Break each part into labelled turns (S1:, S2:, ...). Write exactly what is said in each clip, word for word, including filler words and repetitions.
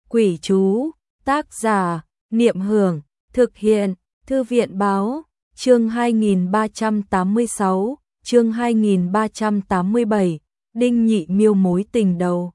S1: Quỷ chú, tác giả, Niệm Hưởng, thực hiện, Thư viện báo, chương hai nghìn ba trăm tám mươi sáu, chương hai nghìn ba trăm tám mươi bảy, Đinh Nhị Miêu mối tình đầu.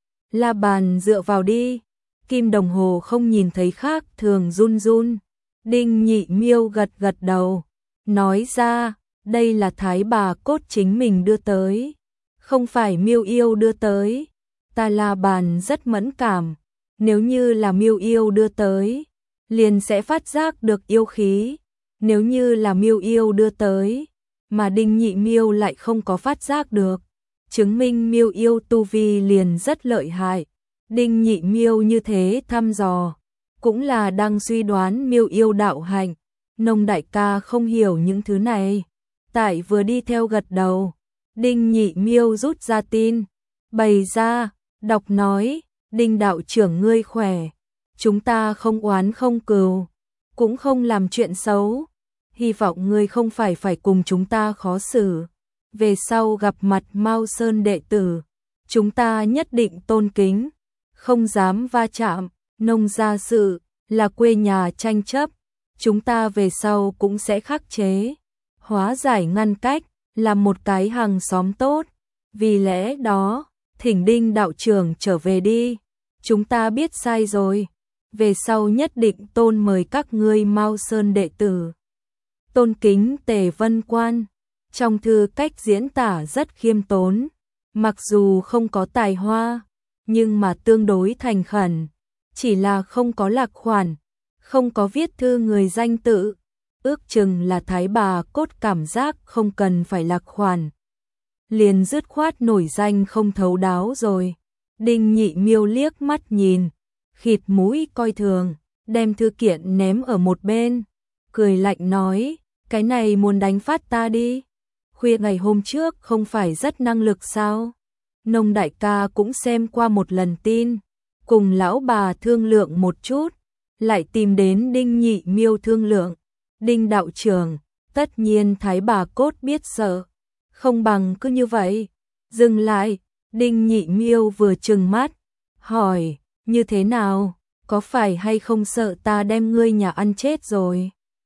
S1: La bàn dựa vào đi, kim đồng hồ không nhìn thấy khác thường run run. Đinh Nhị Miêu gật gật đầu, nói ra, đây là thái bà cốt chính mình đưa tới, không phải Miêu yêu đưa tới. Ta La bàn rất mẫn cảm, nếu như là Miêu yêu đưa tới, liền sẽ phát giác được yêu khí. Nếu như là Miêu yêu đưa tới, mà Đinh Nhị Miêu lại không có phát giác được, chứng minh Miêu yêu tu vi liền rất lợi hại. Đinh Nhị Miêu như thế thăm dò, cũng là đang suy đoán Miêu yêu đạo hạnh. Nông đại ca không hiểu những thứ này, tại vừa đi theo gật đầu. Đinh Nhị Miêu rút ra tin, bày ra, đọc nói, Đinh đạo trưởng ngươi khỏe, chúng ta không oán không cừu, cũng không làm chuyện xấu, hy vọng ngươi không phải phải cùng chúng ta khó xử. Về sau gặp mặt Mao Sơn đệ tử, chúng ta nhất định tôn kính, không dám va chạm. Nông gia sự là quê nhà tranh chấp, chúng ta về sau cũng sẽ khắc chế, hóa giải ngăn cách, làm một cái hàng xóm tốt. Vì lẽ đó, thỉnh Đinh đạo trưởng trở về đi, chúng ta biết sai rồi, về sau nhất định tôn mời các ngươi Mao Sơn đệ tử. Tôn kính Tề Vân Quan. Trong thư cách diễn tả rất khiêm tốn, mặc dù không có tài hoa, nhưng mà tương đối thành khẩn, chỉ là không có lạc khoản, không có viết thư người danh tự, ước chừng là thái bà cốt cảm giác không cần phải lạc khoản, liền dứt khoát nổi danh không thấu đáo rồi. Đinh Nhị Miêu liếc mắt nhìn, khịt mũi coi thường, đem thư kiện ném ở một bên, cười lạnh nói, cái này muốn đánh phát ta đi. Khuya ngày hôm trước không phải rất năng lực sao? Nông đại ca cũng xem qua một lần tin, cùng lão bà thương lượng một chút, lại tìm đến Đinh Nhị Miêu thương lượng. Đinh đạo trưởng, tất nhiên thái bà cốt biết sợ, không bằng cứ như vậy. Dừng lại, Đinh Nhị Miêu vừa trừng mắt, hỏi, như thế nào, có phải hay không sợ ta đem ngươi nhà ăn chết rồi?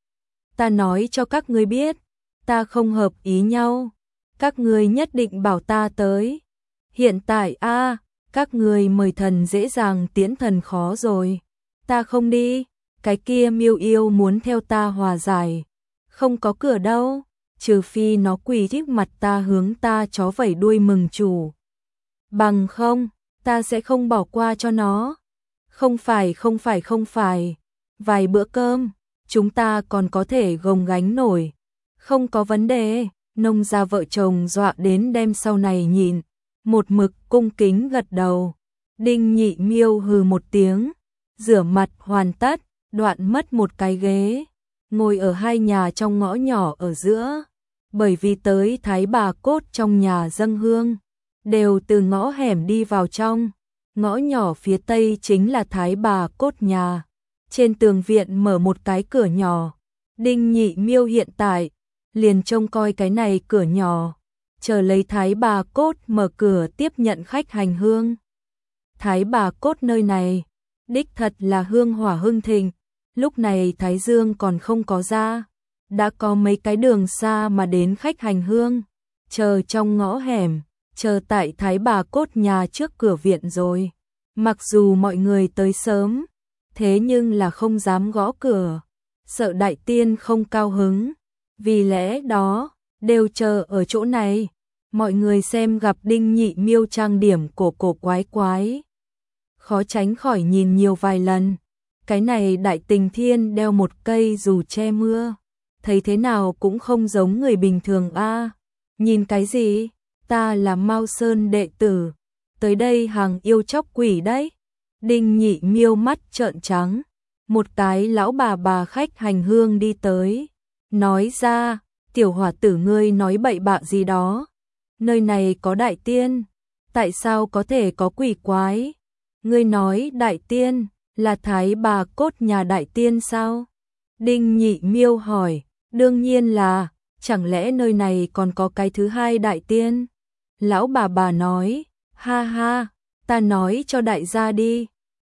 S1: Ta nói cho các ngươi biết, ta không hợp ý nhau, các ngươi nhất định bảo ta tới. Hiện tại a, các ngươi mời thần dễ dàng tiễn thần khó rồi, ta không đi, cái kia Miêu yêu muốn theo ta hòa giải, không có cửa đâu, trừ phi nó quỳ trước mặt ta hướng ta chó vẩy đuôi mừng chủ. Bằng không, ta sẽ không bỏ qua cho nó. Không phải không phải không phải, vài bữa cơm, chúng ta còn có thể gồng gánh nổi, không có vấn đề. Nông gia vợ chồng dọa đến đem sau này nhìn, một mực cung kính gật đầu. Đinh Nhị Miêu hừ một tiếng, rửa mặt hoàn tất, đoạn mất một cái ghế, ngồi ở hai nhà trong ngõ nhỏ ở giữa, bởi vì tới thái bà cốt trong nhà dâng hương, đều từ ngõ hẻm đi vào trong. Ngõ nhỏ phía tây chính là thái bà cốt nhà, trên tường viện mở một cái cửa nhỏ. Đinh Nhị Miêu hiện tại liền trông coi cái này cửa nhỏ, chờ lấy thái bà cốt mở cửa tiếp nhận khách hành hương. Thái bà cốt nơi này, đích thật là hương hỏa hưng thịnh, lúc này thái dương còn không có ra, đã có mấy cái đường xa mà đến khách hành hương, chờ trong ngõ hẻm, chờ tại thái bà cốt nhà trước cửa viện rồi. Mặc dù mọi người tới sớm, thế nhưng là không dám gõ cửa, sợ đại tiên không cao hứng, vì lẽ đó, đều chờ ở chỗ này. Mọi người xem gặp Đinh Nhị Miêu trang điểm cổ cổ quái quái, khó tránh khỏi nhìn nhiều vài lần. Cái này đại tình thiên đeo một cây dù che mưa, thấy thế nào cũng không giống người bình thường a. Nhìn cái gì? Ta là Mao Sơn đệ tử, tới đây hàng yêu chóc quỷ đấy. Đinh Nhị Miêu mắt trợn trắng, một cái lão bà bà khách hành hương đi tới, nói ra, tiểu hỏa tử ngươi nói bậy bạ gì đó, nơi này có đại tiên, tại sao có thể có quỷ quái? Ngươi nói đại tiên là thái bà cốt nhà đại tiên sao? Đinh Nhị Miêu hỏi, đương nhiên là, chẳng lẽ nơi này còn có cái thứ hai đại tiên? Lão bà bà nói, ha ha, ta nói cho đại gia đi,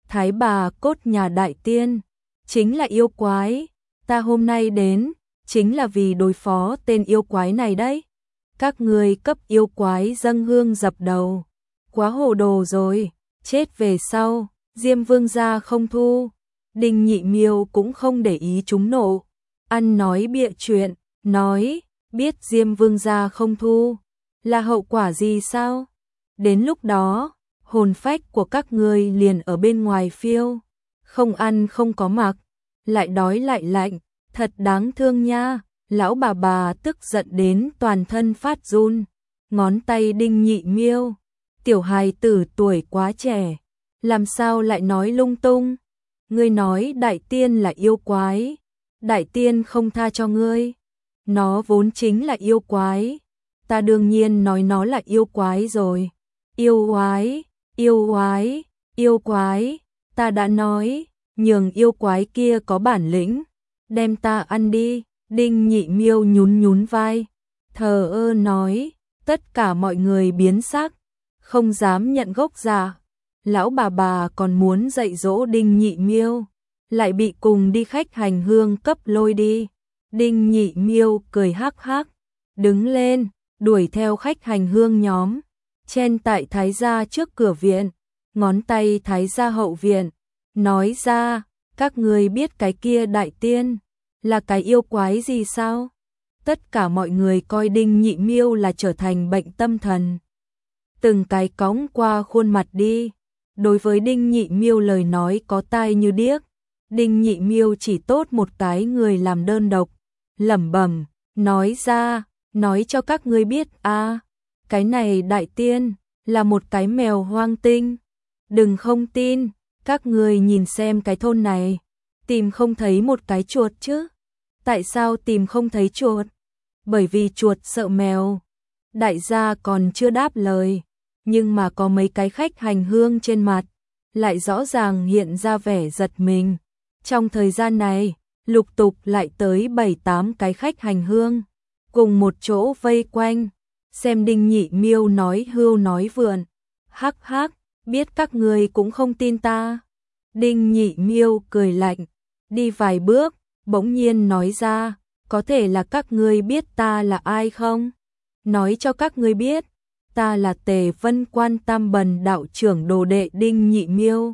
S1: Thái bà cốt nhà đại tiên, chính là yêu quái, ta hôm nay đến, chính là vì đối phó tên yêu quái này đấy. Các ngươi cấp yêu quái dâng hương dập đầu, quá hồ đồ rồi, chết về sau, Diêm Vương gia không thu. Đinh Nhị Miêu cũng không để ý chúng nộ, ăn nói bịa chuyện, nói, biết Diêm Vương gia không thu, là hậu quả gì sao? Đến lúc đó, hồn phách của các ngươi liền ở bên ngoài phiêu, không ăn không có mặc, lại đói lại lạnh, thật đáng thương nha. Lão bà bà tức giận đến toàn thân phát run, ngón tay Đinh Nhị Miêu, tiểu hài tử tuổi quá trẻ, làm sao lại nói lung tung? Ngươi nói đại tiên là yêu quái, đại tiên không tha cho ngươi, nó vốn chính là yêu quái, ta đương nhiên nói nó là yêu quái rồi. Yêu quái, yêu quái, yêu quái, ta đã nói, nhường yêu quái kia có bản lĩnh, đem ta ăn đi. Đinh Nhị Miêu nhún nhún vai, thờ ơ nói, tất cả mọi người biến sắc, không dám nhận gốc giả. Lão bà bà còn muốn dạy dỗ Đinh Nhị Miêu, lại bị cùng đi khách hành hương cấp lôi đi. Đinh Nhị Miêu cười hắc hắc, đứng lên, đuổi theo khách hành hương nhóm, chen tại Thái gia trước cửa viện, ngón tay Thái gia hậu viện, nói ra, các ngươi biết cái kia đại tiên là cái yêu quái gì sao? Tất cả mọi người coi Đinh Nhị Miêu là trở thành bệnh tâm thần. Từng cái cõng qua khuôn mặt đi. Đối với Đinh Nhị Miêu lời nói có tai như điếc, Đinh Nhị Miêu chỉ tốt một cái người làm đơn độc, lẩm bẩm, nói ra, nói cho các ngươi biết a, à, cái này đại tiên là một cái mèo hoang tinh. Đừng không tin, các ngươi nhìn xem cái thôn này, tìm không thấy một cái chuột chứ? Tại sao tìm không thấy chuột? Bởi vì chuột sợ mèo. Đại gia còn chưa đáp lời, nhưng mà có mấy cái khách hành hương trên mặt lại rõ ràng hiện ra vẻ giật mình. Trong thời gian này, lục tục lại tới bảy tám cái khách hành hương, cùng một chỗ vây quanh, xem Đinh Nhị Miêu nói hưu nói vượn. Hắc hắc, biết các người cũng không tin ta. Đinh Nhị Miêu cười lạnh, đi vài bước, bỗng nhiên nói ra, có thể là các ngươi biết ta là ai không? Nói cho các ngươi biết, ta là Tề Vân Quan Tam Bần đạo trưởng đồ đệ Đinh Nhị Miêu.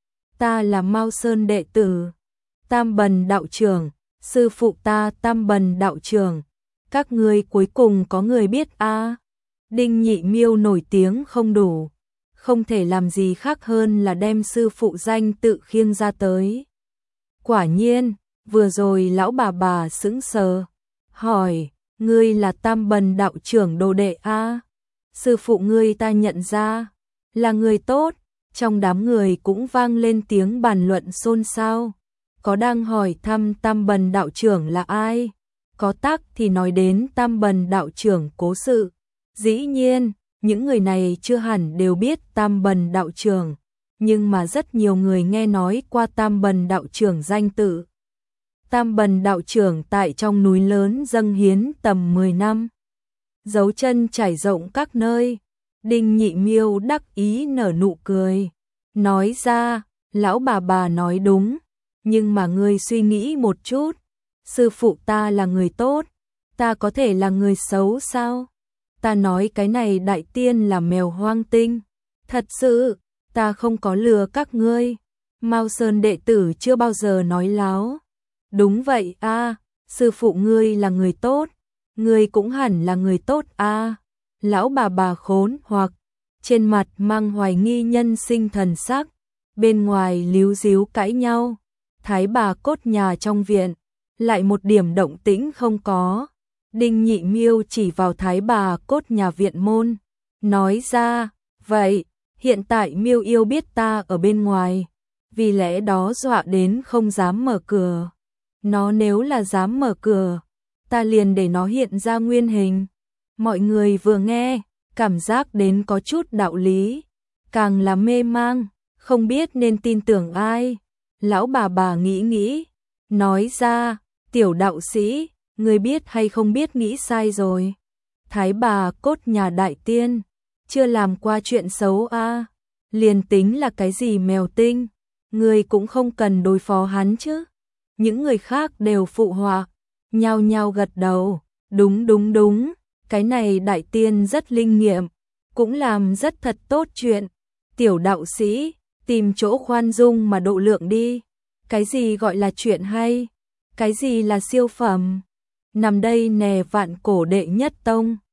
S1: Ta là Mao Sơn đệ tử, Tam Bần đạo trưởng, sư phụ ta Tam Bần đạo trưởng. Các ngươi cuối cùng có người biết a? À? Đinh Nhị Miêu nổi tiếng không đủ, không thể làm gì khác hơn là đem sư phụ danh tự khiêng ra tới. Quả nhiên, vừa rồi lão bà bà sững sờ, hỏi, ngươi là Tam Bần đạo trưởng đồ đệ a? À? Sư phụ ngươi ta nhận ra, là người tốt. Trong đám người cũng vang lên tiếng bàn luận xôn xao. Có đang hỏi thăm Tam Bần đạo trưởng là ai, có tác thì nói đến Tam Bần đạo trưởng cố sự. Dĩ nhiên, những người này chưa hẳn đều biết Tam Bần đạo trưởng, nhưng mà rất nhiều người nghe nói qua Tam Bần đạo trưởng danh tự. Tam Bần đạo trưởng tại trong núi lớn dâng hiến tầm mười năm, dấu chân trải rộng các nơi. Đinh Nhị Miêu đắc ý nở nụ cười, nói ra, lão bà bà nói đúng, nhưng mà ngươi suy nghĩ một chút, sư phụ ta là người tốt, ta có thể là người xấu sao? Ta nói cái này đại tiên là mèo hoang tinh, thật sự, ta không có lừa các ngươi. Mao Sơn đệ tử chưa bao giờ nói láo. Đúng vậy a, à, sư phụ ngươi là người tốt, ngươi cũng hẳn là người tốt a. À. Lão bà bà khốn hoặc, trên mặt mang hoài nghi nhân sinh thần sắc, bên ngoài líu díu cãi nhau. Thái bà cốt nhà trong viện, lại một điểm động tĩnh không có. Đinh Nhị Miêu chỉ vào Thái bà cốt nhà viện môn, nói ra, vậy, hiện tại Miêu yêu biết ta ở bên ngoài, vì lẽ đó dọa đến không dám mở cửa. Nó nếu là dám mở cửa, ta liền để nó hiện ra nguyên hình. Mọi người vừa nghe, cảm giác đến có chút đạo lý, càng là mê mang, không biết nên tin tưởng ai. Lão bà bà nghĩ nghĩ, nói ra, tiểu đạo sĩ, người biết hay không biết nghĩ sai rồi. Thái bà cốt nhà đại tiên, chưa làm qua chuyện xấu a, à. Liền tính là cái gì mèo tinh, người cũng không cần đối phó hắn chứ. Những người khác đều phụ họa, nhao nhao gật đầu, đúng đúng đúng, cái này đại tiên rất linh nghiệm, cũng làm rất thật tốt chuyện. Tiểu đạo sĩ, tìm chỗ khoan dung mà độ lượng đi. Cái gì gọi là chuyện hay? Cái gì là siêu phẩm? Nằm đây nè vạn cổ đệ nhất tông.